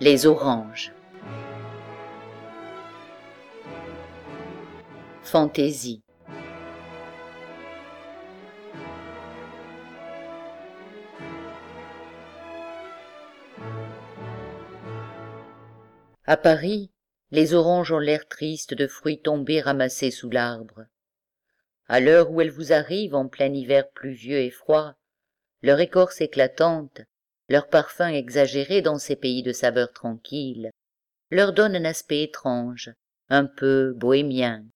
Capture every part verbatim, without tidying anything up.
Les oranges. Fantaisie. À Paris, les oranges ont l'air triste de fruits tombés ramassés sous l'arbre. À l'heure où elles vous arrivent en plein hiver pluvieux et froid, leur écorce éclatante, leur parfum exagéré dans ces pays de saveurs tranquilles, leur donne un aspect étrange, un peu bohémien.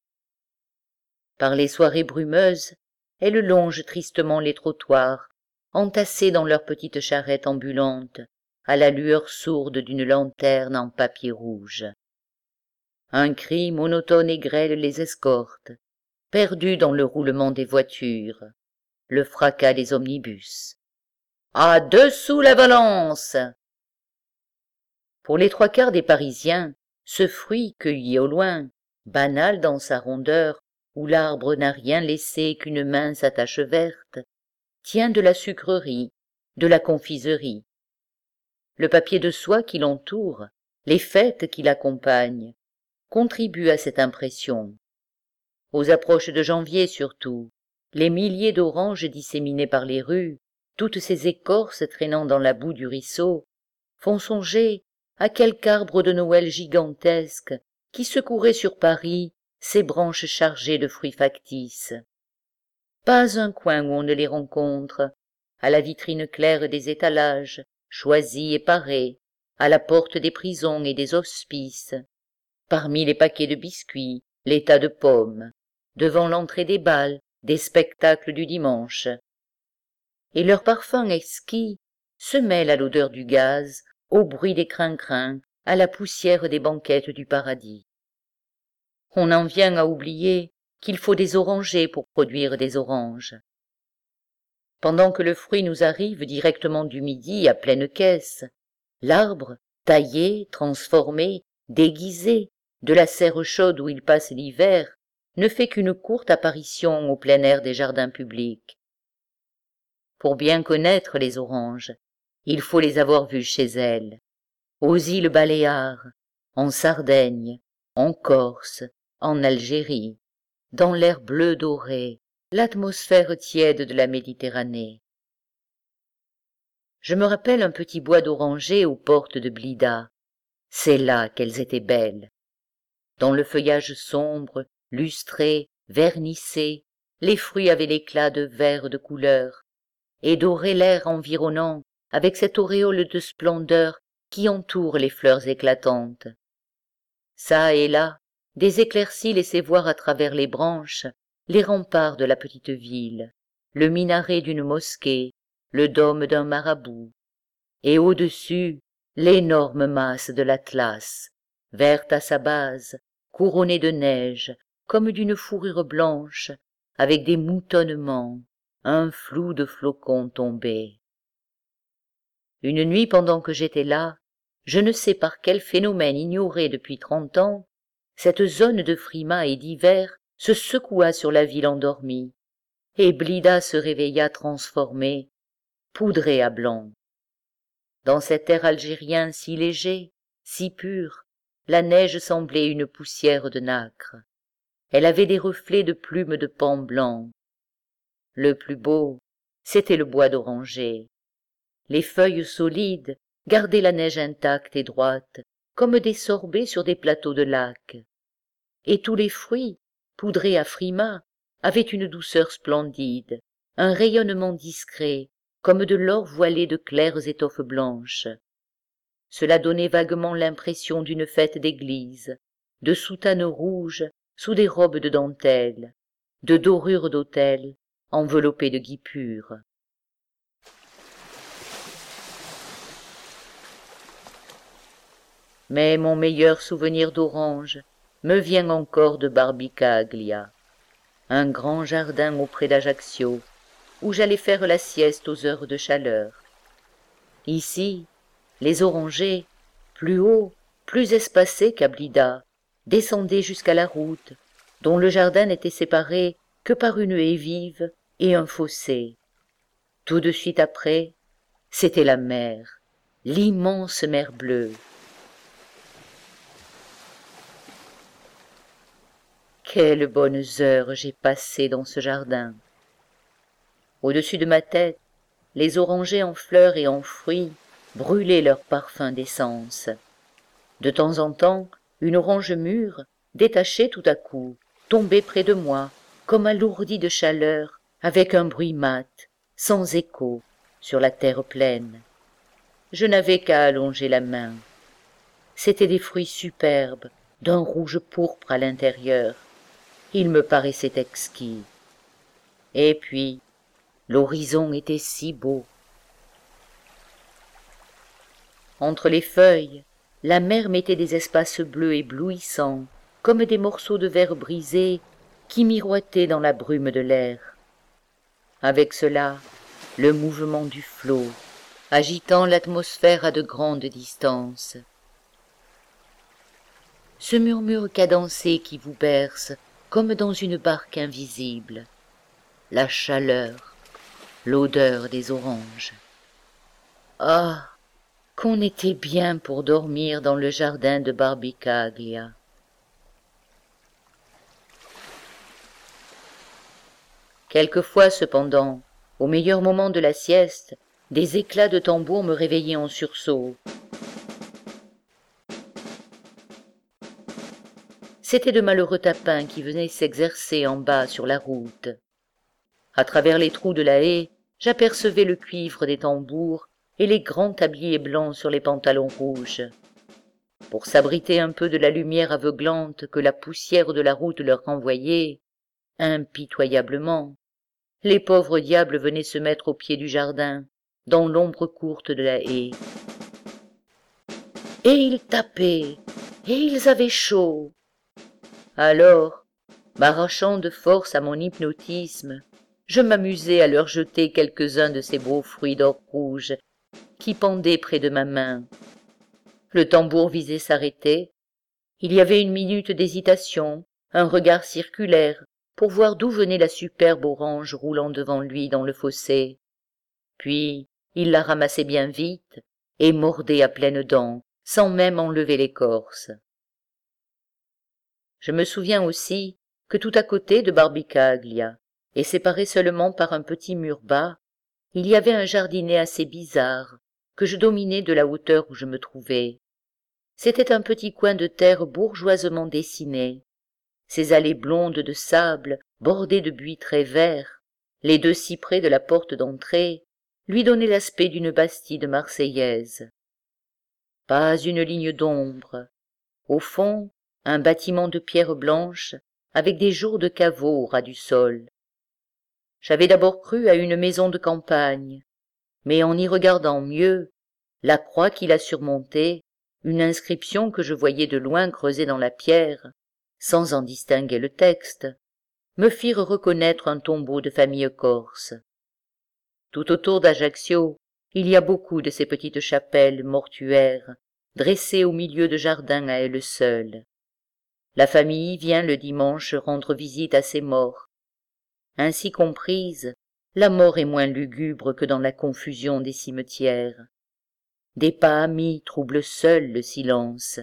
Par les soirées brumeuses, elles longent tristement les trottoirs, entassées dans leurs petites charrettes ambulantes, à la lueur sourde d'une lanterne en papier rouge. Un cri monotone et grêle les escorte, perdus dans le roulement des voitures, le fracas des omnibus. À deux sous la Valence! Pour les trois quarts des Parisiens, ce fruit cueilli au loin, banal dans sa rondeur, où l'arbre n'a rien laissé qu'une mince attache verte, tient de la sucrerie, de la confiserie. Le papier de soie qui l'entoure, les fêtes qui l'accompagnent, contribuent à cette impression. Aux approches de janvier surtout, les milliers d'oranges disséminées par les rues, toutes ces écorces traînant dans la boue du ruisseau, font songer à quelque arbre de Noël gigantesque qui secouerait sur Paris ses branches chargées de fruits factices. Pas un coin où on ne les rencontre, à la vitrine claire des étalages, choisis et parés, à la porte des prisons et des hospices, parmi les paquets de biscuits, les tas de pommes, devant l'entrée des bals, des spectacles du dimanche. Et leur parfum exquis se mêle à l'odeur du gaz, au bruit des crin-crins, à la poussière des banquettes du paradis. On en vient à oublier qu'il faut des orangers pour produire des oranges. Pendant que le fruit nous arrive directement du midi à pleine caisse, l'arbre, taillé, transformé, déguisé, de la serre chaude où il passe l'hiver, ne fait qu'une courte apparition au plein air des jardins publics. Pour bien connaître les oranges, il faut les avoir vues chez elles, aux îles Baléares, en Sardaigne, en Corse, en Algérie, dans l'air bleu doré, l'atmosphère tiède de la Méditerranée. Je me rappelle un petit bois d'orangers aux portes de Blida. C'est là qu'elles étaient belles. Dans le feuillage sombre, lustré, vernissé, les fruits avaient l'éclat de vert de couleur, et doraient l'air environnant avec cette auréole de splendeur qui entoure les fleurs éclatantes. Ça et là, des éclaircies laissaient voir à travers les branches les remparts de la petite ville, le minaret d'une mosquée, le dôme d'un marabout, et au-dessus, l'énorme masse de l'Atlas, verte à sa base, couronnée de neige, comme d'une fourrure blanche, avec des moutonnements, un flou de flocons tombés. Une nuit pendant que j'étais là, je ne sais par quel phénomène ignoré depuis trente ans, cette zone de frimas et d'hiver se secoua sur la ville endormie, et Blida se réveilla transformée, poudrée à blanc. Dans cet air algérien si léger, si pur, la neige semblait une poussière de nacre. Elle avait des reflets de plumes de paon blanc. Le plus beau, c'était le bois d'oranger. Les feuilles solides gardaient la neige intacte et droite, comme des sorbets sur des plateaux de lac. Et tous les fruits, poudrés à frimas, avaient une douceur splendide, un rayonnement discret, comme de l'or voilé de claires étoffes blanches. Cela donnait vaguement l'impression d'une fête d'église, de soutanes rouges sous des robes de dentelle, de dorures d'autel enveloppées de guipures. Mais mon meilleur souvenir d'orange me vient encore de Barbicaglia, un grand jardin auprès d'Ajaccio, où j'allais faire la sieste aux heures de chaleur. Ici, les orangers, plus hauts, plus espacés qu'à Blida, descendaient jusqu'à la route, dont le jardin n'était séparé que par une haie vive et un fossé. Tout de suite après, c'était la mer, l'immense mer bleue, Quelles bonnes heures j'ai passées dans ce jardin. Au-dessus de ma tête, les orangers en fleurs et en fruits brûlaient leur parfum d'essence. De temps en temps, une orange mûre, détachée tout à coup, tombait près de moi, comme alourdie de chaleur, avec un bruit mat, sans écho, sur la terre pleine. Je n'avais qu'à allonger la main. C'étaient des fruits superbes, d'un rouge pourpre à l'intérieur. Ils me paraissaient exquis. Et puis, l'horizon était si beau. Entre les feuilles, la mer mettait des espaces bleus éblouissants, comme des morceaux de verre brisés qui miroitaient dans la brume de l'air. Avec cela, le mouvement du flot, agitant l'atmosphère à de grandes distances. Ce murmure cadencé qui vous berce comme dans une barque invisible. La chaleur, l'odeur des oranges. Ah, qu'on était bien pour dormir dans le jardin de Barbicaglia. Quelquefois, cependant, au meilleur moment de la sieste, des éclats de tambour me réveillaient en sursaut. C'étaient de malheureux tapins qui venaient s'exercer en bas sur la route. À travers les trous de la haie, j'apercevais le cuivre des tambours et les grands tabliers blancs sur les pantalons rouges. Pour s'abriter un peu de la lumière aveuglante que la poussière de la route leur renvoyait, impitoyablement, les pauvres diables venaient se mettre au pied du jardin, dans l'ombre courte de la haie. Et ils tapaient, et ils avaient chaud. Alors, m'arrachant de force à mon hypnotisme, je m'amusais à leur jeter quelques-uns de ces beaux fruits d'or rouge qui pendaient près de ma main. Le tambour visait s'arrêter. Il y avait une minute d'hésitation, un regard circulaire, pour voir d'où venait la superbe orange roulant devant lui dans le fossé. Puis, il la ramassait bien vite et mordait à pleines dents, sans même enlever l'écorce. Je me souviens aussi que tout à côté de Barbicaglia, et séparé seulement par un petit mur bas, il y avait un jardinet assez bizarre, que je dominais de la hauteur où je me trouvais. C'était un petit coin de terre bourgeoisement dessiné. Ses allées blondes de sable, bordées de buis très verts, les deux cyprès de la porte d'entrée, lui donnaient l'aspect d'une bastide marseillaise. Pas une ligne d'ombre. Au fond, un bâtiment de pierre blanche, avec des jours de caveau au ras du sol. J'avais d'abord cru à une maison de campagne, mais en y regardant mieux, la croix qui la surmontait, une inscription que je voyais de loin creusée dans la pierre, sans en distinguer le texte, me firent reconnaître un tombeau de famille corse. Tout autour d'Ajaccio, il y a beaucoup de ces petites chapelles mortuaires, dressées au milieu de jardins à elles seules. La famille vient le dimanche rendre visite à ses morts. Ainsi comprise, la mort est moins lugubre que dans la confusion des cimetières. Des pas amis troublent seuls le silence.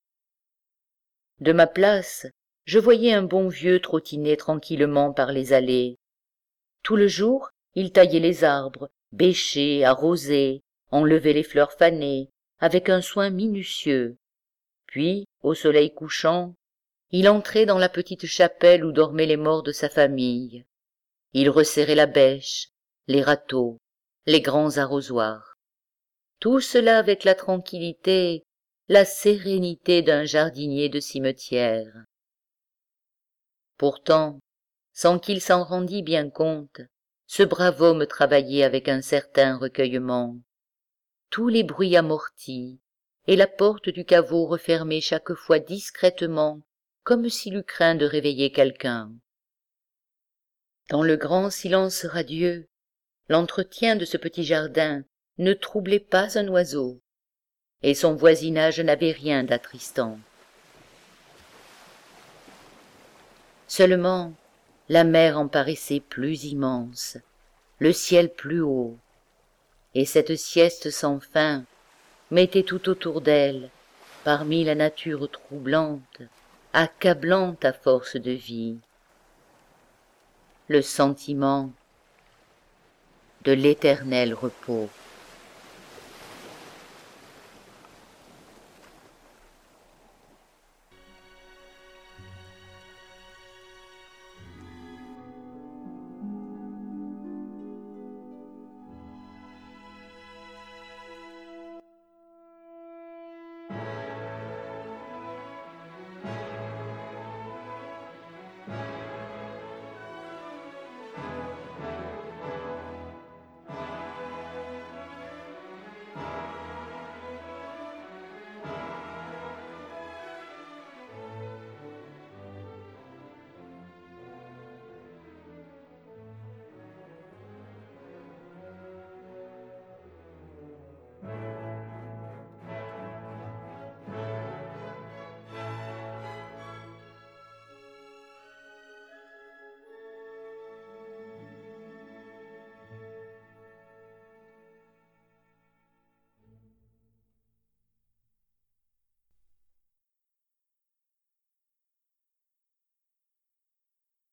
De ma place, je voyais un bon vieux trottiner tranquillement par les allées. Tout le jour, il taillait les arbres, bêchait, arrosait, enlevait les fleurs fanées, avec un soin minutieux. Puis, au soleil couchant, il entrait dans la petite chapelle où dormaient les morts de sa famille. Il resserrait la bêche, les râteaux, les grands arrosoirs. Tout cela avec la tranquillité, la sérénité d'un jardinier de cimetière. Pourtant, sans qu'il s'en rendît bien compte, ce brave homme travaillait avec un certain recueillement. Tous les bruits amortis, et la porte du caveau refermée chaque fois discrètement, comme s'il eût craint de réveiller quelqu'un. Dans le grand silence radieux, l'entretien de ce petit jardin ne troublait pas un oiseau, et son voisinage n'avait rien d'attristant. Seulement, la mer en paraissait plus immense, le ciel plus haut, et cette sieste sans fin mettait tout autour d'elle, parmi la nature troublante, accablante à force de vie, le sentiment de l'éternel repos.